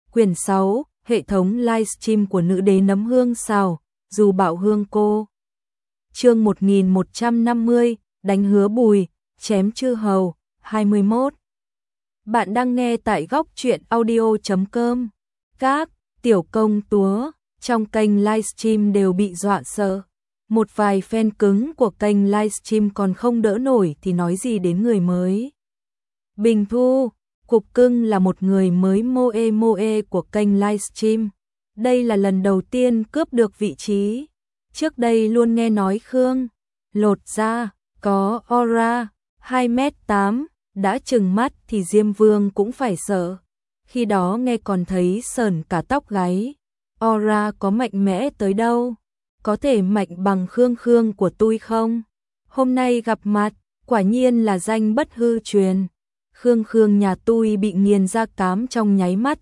Quyển 6, hệ thống livestream của nữ đế nấm hương xào, dù bạo hương cô. Chương 1150, đánh hứa Bùi, chém chư hầu, 21. Bạn đang nghe tại góc truyện audio.com. Các tiểu công túa trong kênh livestream đều bị dọa sợ. Một vài fan cứng của kênh livestream còn không đỡ nổi thì nói gì đến người mới. Bình Thu, Cục Cưng là một người mới moe của kênh livestream. Đây là lần đầu tiên cướp được vị trí. Trước đây luôn nghe nói Khương lột ra, có aura, 2m8, đã trừng mắt thì Diêm Vương cũng phải sợ. Khi đó nghe còn thấy sởn cả tóc gáy. Aura có mạnh mẽ tới đâu? Có thể mạnh bằng Khương của tôi không? Hôm nay gặp mặt, quả nhiên là danh bất hư truyền. Khương nhà tôi bị nghiền ra cám trong nháy mắt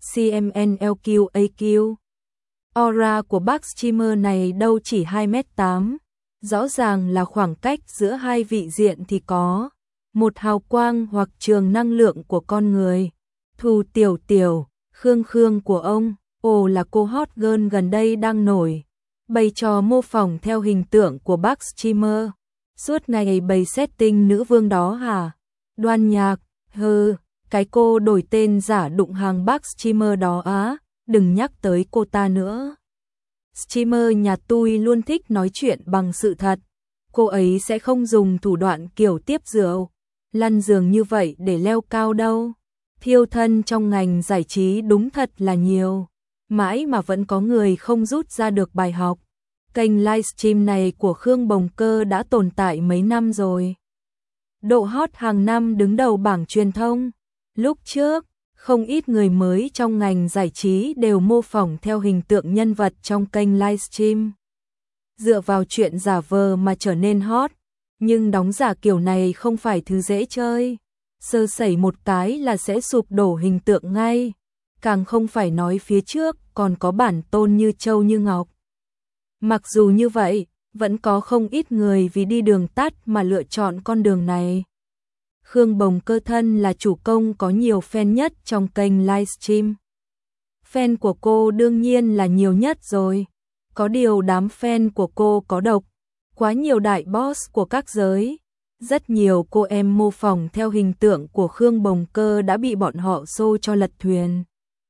CMNLQAQ. Aura của bác streamer này đâu chỉ 2m8. Rõ ràng là khoảng cách giữa hai vị diện thì có một hào quang hoặc trường năng lượng của con người. Thu Tiểu, Khương của ông, là cô hot girl gần đây đang nổi. Bày trò mô phỏng theo hình tượng của bác streamer. Suốt ngày bày setting nữ vương đó hả? Đoan Nhạc, cái cô đổi tên giả đụng hàng bác streamer đó á, đừng nhắc tới cô ta nữa. Streamer nhà tôi luôn thích nói chuyện bằng sự thật. Cô ấy sẽ không dùng thủ đoạn kiểu tiếp rượu, lăn giường như vậy để leo cao đâu. Thiêu thân trong ngành giải trí đúng thật là nhiều. Mãi mà vẫn có người không rút ra được bài học. Kênh livestream này của Khương Bồng Cơ đã tồn tại mấy năm rồi. Độ hot hàng năm đứng đầu bảng truyền thông. Lúc trước, không ít người mới trong ngành giải trí đều mô phỏng theo hình tượng nhân vật trong kênh livestream. Dựa vào chuyện giả vờ mà trở nên hot, nhưng đóng giả kiểu này không phải thứ dễ chơi. Sơ sẩy một cái là sẽ sụp đổ hình tượng ngay. Càng không phải nói phía trước còn có bản tôn như châu như ngọc. Mặc dù như vậy, vẫn có không ít người vì đi đường tắt mà lựa chọn con đường này. Khương Bồng Cơ thân là chủ công có nhiều fan nhất trong kênh livestream. Fan của cô đương nhiên là nhiều nhất rồi. Có điều đám fan của cô có độc. Quá nhiều đại boss của các giới. Rất nhiều cô em mô phỏng theo hình tượng của Khương Bồng Cơ đã bị bọn họ xô cho lật thuyền.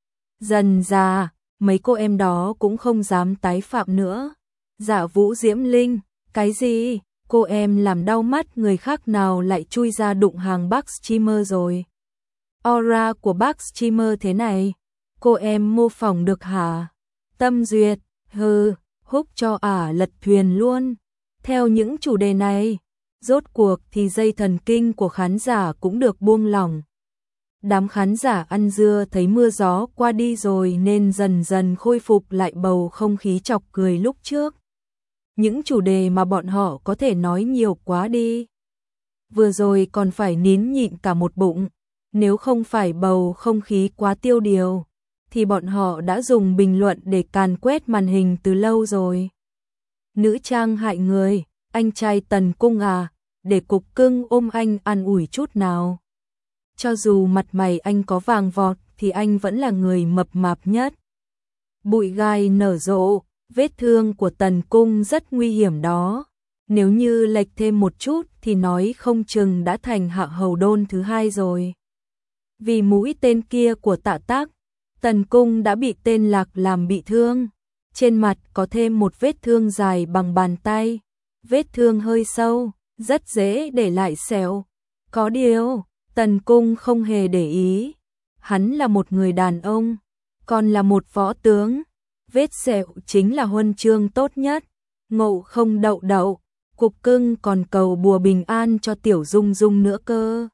Dần ra, mấy cô em đó cũng không dám tái phạm nữa. Dạ Vũ Diễm Linh, cái gì? Cô em làm đau mắt người khác nào lại chui ra đụng hàng bác streamer rồi. Aura của bác streamer thế này, cô em mô phỏng được hả? Tâm duyệt, húc cho lật thuyền luôn. Theo những chủ đề này, rốt cuộc thì dây thần kinh của khán giả cũng được buông lỏng. Đám khán giả ăn dưa thấy mưa gió qua đi rồi nên dần dần khôi phục lại bầu không khí chọc cười lúc trước. Những chủ đề mà bọn họ có thể nói nhiều quá đi. Vừa rồi còn phải nín nhịn cả một bụng. Nếu không phải bầu không khí quá tiêu điều, thì bọn họ đã dùng bình luận để càn quét màn hình từ lâu rồi. Nữ trang hại người, anh trai Tần Cung để Cục Cưng ôm anh an ủi chút nào. Cho dù mặt mày anh có vàng vọt thì anh vẫn là người mập mạp nhất. Bụi gai nở rộ, vết thương của Tần Cung rất nguy hiểm đó. Nếu như lệch thêm một chút thì nói không chừng đã thành hạ hầu đôn thứ hai rồi. Vì mũi tên kia của Tạ Tác, Tần Cung đã bị tên Lạc làm bị thương. Trên mặt có thêm một vết thương dài bằng bàn tay. Vết thương hơi sâu, rất dễ để lại sẹo. Có điều, Tần Cung không hề để ý. Hắn là một người đàn ông, còn là một võ tướng. Vết sẹo chính là huân chương tốt nhất. Ngộ không đậu, Cục Cưng còn cầu bùa bình an cho Tiểu Dung Dung nữa cơ.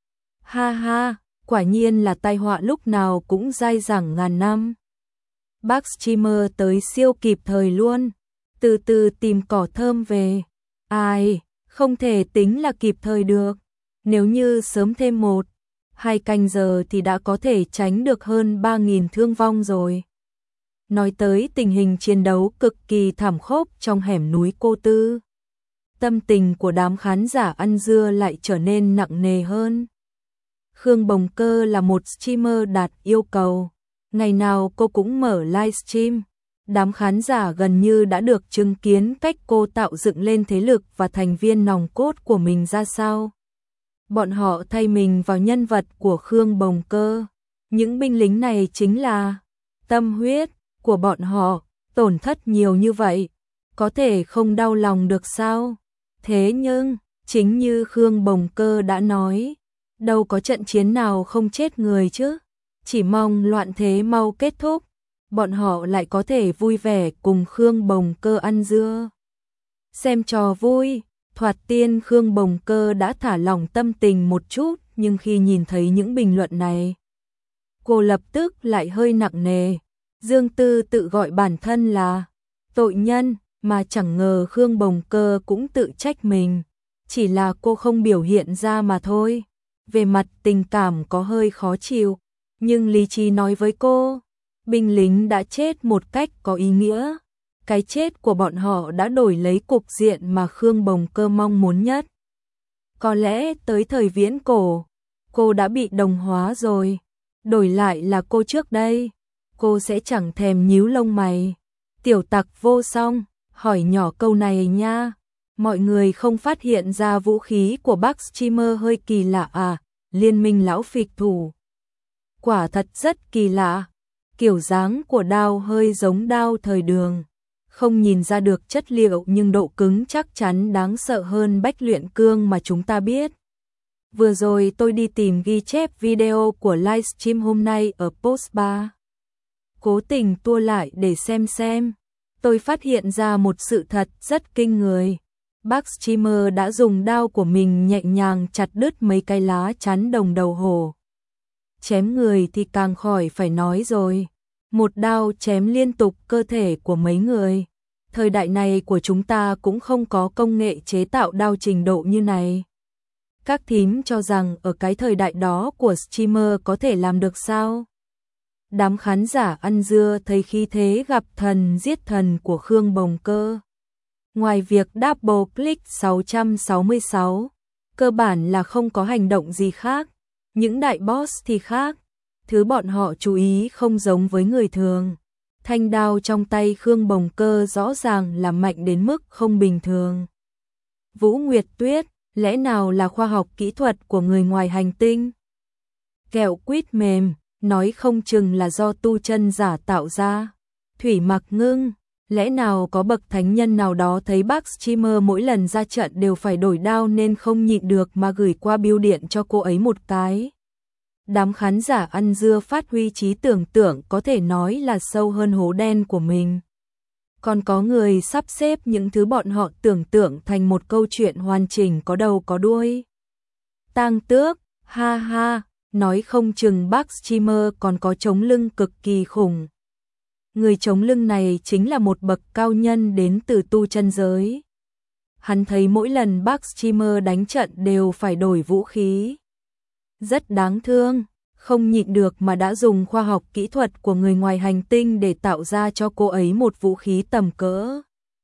Ha, quả nhiên là tai họa lúc nào cũng dai dẳng ngàn năm. Bác streamer tới siêu kịp thời luôn. Từ từ tìm cỏ thơm về. Ai, không thể tính là kịp thời được. Nếu như sớm thêm 1-2 canh giờ thì đã có thể tránh được hơn 3.000 thương vong rồi. Nói tới tình hình chiến đấu cực kỳ thảm khốc trong hẻm núi Cô Tư. Tâm tình của đám khán giả ăn dưa lại trở nên nặng nề hơn. Khương Bồng Cơ là một streamer đạt yêu cầu. Ngày nào cô cũng mở livestream. Đám khán giả gần như đã được chứng kiến cách cô tạo dựng lên thế lực và thành viên nòng cốt của mình ra sao. Bọn họ thay mình vào nhân vật của Khương Bồng Cơ. Những binh lính này chính là tâm huyết của bọn họ, tổn thất nhiều như vậy, có thể không đau lòng được sao? Thế nhưng, chính như Khương Bồng Cơ đã nói, đâu có trận chiến nào không chết người chứ, chỉ mong loạn thế mau kết thúc, bọn họ lại có thể vui vẻ cùng Khương Bồng Cơ ăn dưa. Xem trò vui, thoạt tiên Khương Bồng Cơ đã thả lỏng tâm tình một chút, nhưng khi nhìn thấy những bình luận này, cô lập tức lại hơi nặng nề. Dương Tư tự gọi bản thân là tội nhân, mà chẳng ngờ Khương Bồng Cơ cũng tự trách mình, chỉ là cô không biểu hiện ra mà thôi. Về mặt tình cảm có hơi khó chịu, nhưng lý trí nói với cô, binh lính đã chết một cách có ý nghĩa. Cái chết của bọn họ đã đổi lấy cục diện mà Khương Bồng Cơ mong muốn nhất. Có lẽ tới thời viễn cổ, cô đã bị đồng hóa rồi. Đổi lại là cô trước đây, cô sẽ chẳng thèm nhíu lông mày. Tiểu tặc vô song, hỏi nhỏ câu này nha. Mọi người không phát hiện ra vũ khí của bác streamer hơi kỳ lạ à? Liên minh lão phịch thủ. Quả thật rất kỳ lạ. Kiểu dáng của đao hơi giống đao thời Đường. Không nhìn ra được chất liệu nhưng độ cứng chắc chắn đáng sợ hơn bách luyện cương mà chúng ta biết. Vừa rồi tôi đi tìm ghi chép video của livestream hôm nay ở post bar. Cố tình tua lại để xem. Tôi phát hiện ra một sự thật rất kinh người. Bác streamer đã dùng đao của mình nhẹ nhàng chặt đứt mấy cái lá chắn đồng đầu hổ. Chém người thì càng khỏi phải nói rồi. Một đao chém liên tục cơ thể của mấy người. Thời đại này của chúng ta cũng không có công nghệ chế tạo đao trình độ như này. Các thím cho rằng ở cái thời đại đó của streamer có thể làm được sao? Đám khán giả ăn dưa thấy khí thế gặp thần giết thần của Khương Bồng Cơ. Ngoài việc double click 666, cơ bản là không có hành động gì khác. Những đại boss thì khác. Thứ bọn họ chú ý không giống với người thường. Thanh đao trong tay Khương Bồng Cơ rõ ràng là mạnh đến mức không bình thường. Vũ Nguyệt Tuyết, lẽ nào là khoa học kỹ thuật của người ngoài hành tinh? Kẹo quýt mềm, nói không chừng là do tu chân giả tạo ra. Thủy Mặc Ngưng, lẽ nào có bậc thánh nhân nào đó thấy bác streamer mỗi lần ra trận đều phải đổi đao nên không nhịn được mà gửi qua bưu điện cho cô ấy một cái. Đám khán giả ăn dưa phát huy trí tưởng tượng có thể nói là sâu hơn hố đen của mình. Còn có người sắp xếp những thứ bọn họ tưởng tượng thành một câu chuyện hoàn chỉnh có đầu có đuôi. Tang Tước, ha ha, nói không chừng bác streamer còn có chống lưng cực kỳ khủng. Người chống lưng này chính là một bậc cao nhân đến từ tu chân giới. Hắn thấy mỗi lần bác streamer đánh trận đều phải đổi vũ khí. Rất đáng thương, không nhịn được mà đã dùng khoa học kỹ thuật của người ngoài hành tinh để tạo ra cho cô ấy một vũ khí tầm cỡ.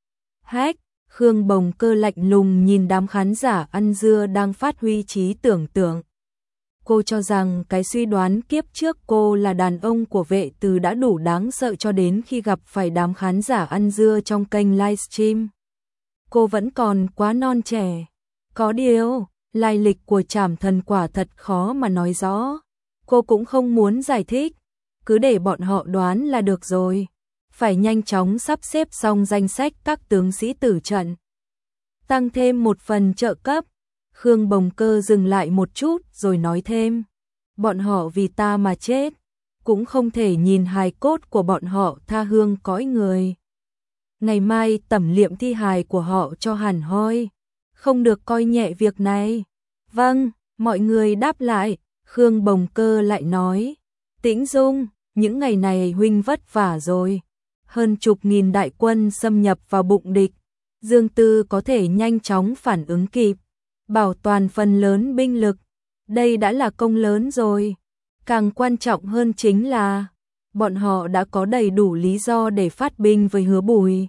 Hack, Khương Bồng Cơ lạnh lùng nhìn đám khán giả ăn dưa đang phát huy trí tưởng tượng. Cô cho rằng cái suy đoán kiếp trước cô là đàn ông của Vệ Từ đã đủ đáng sợ cho đến khi gặp phải đám khán giả ăn dưa trong kênh livestream. Cô vẫn còn quá non trẻ. Có điều, lai lịch của Trảm Thần quả thật khó mà nói rõ. Cô cũng không muốn giải thích, cứ để bọn họ đoán là được rồi. Phải nhanh chóng sắp xếp xong danh sách các tướng sĩ tử trận. Tăng thêm một phần trợ cấp. Khương Bồng Cơ dừng lại một chút rồi nói thêm. Bọn họ vì ta mà chết, cũng không thể nhìn hài cốt của bọn họ tha hương cõi người. Ngày mai tẩm liệm thi hài của họ cho hẳn hoi. Không được coi nhẹ việc này. Vâng, mọi người đáp lại. Khương Bồng Cơ lại nói. Tĩnh Dung, những ngày này huynh vất vả rồi. Hơn chục nghìn đại quân xâm nhập vào bụng địch. Dương Tư có thể nhanh chóng phản ứng kịp, bảo toàn phần lớn binh lực. Đây đã là công lớn rồi. Càng quan trọng hơn chính là bọn họ đã có đầy đủ lý do để phát binh với Hứa Bùi.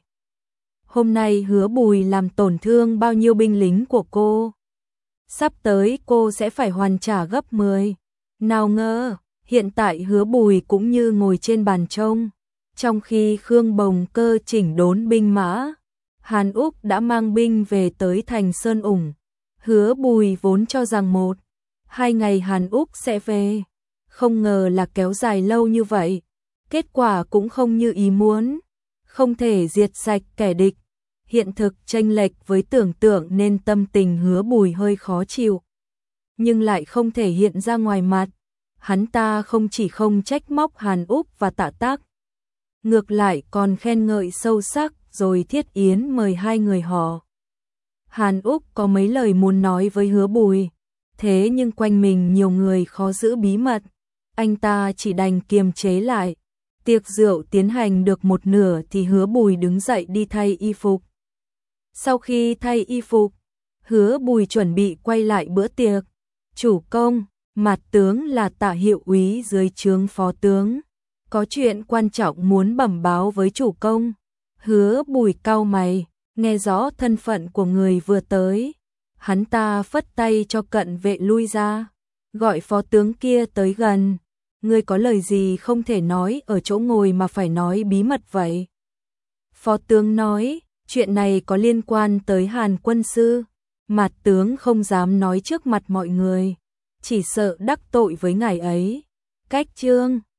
Hôm nay Hứa Bùi làm tổn thương bao nhiêu binh lính của cô. Sắp tới cô sẽ phải hoàn trả gấp 10. Nào ngờ, Hiện tại Hứa Bùi cũng như ngồi trên bàn trông, trong khi Khương Bồng Cơ chỉnh đốn binh mã, Hàn Úc đã mang binh về tới thành Sơn Ủng. Hứa Bùi vốn cho rằng 1-2 ngày Hàn Úc sẽ về, không ngờ là kéo dài lâu như vậy. Kết quả cũng không như ý muốn, không thể diệt sạch kẻ địch. Hiện thực chênh lệch với tưởng tượng nên tâm tình Hứa Bùi hơi khó chịu, nhưng lại không thể hiện ra ngoài mặt. Hắn ta không chỉ không trách móc Hàn Úc và Tạ Tác, ngược lại còn khen ngợi sâu sắc, rồi thiết yến mời hai người họ. Hàn Úc có mấy lời muốn nói với Hứa Bùi, thế nhưng quanh mình nhiều người khó giữ bí mật, anh ta chỉ đành kiềm chế lại. Tiệc rượu tiến hành được một nửa thì Hứa Bùi đứng dậy đi thay y phục. Sau khi thay y phục, Hứa Bùi chuẩn bị quay lại bữa tiệc. Chủ công, Mạt tướng là Tạ hiệu úy dưới trướng phó tướng, có chuyện quan trọng muốn bẩm báo với chủ công. Hứa Bùi cau mày, nghe rõ thân phận của người vừa tới. Hắn ta phất tay cho cận vệ lui ra, gọi phó tướng kia tới gần. Ngươi có lời gì không thể nói ở chỗ ngồi mà phải nói bí mật vậy? Phó tướng nói, chuyện này có liên quan tới Hàn quân sư. Mạt tướng không dám nói trước mặt mọi người, chỉ sợ đắc tội với ngài ấy. Cách chương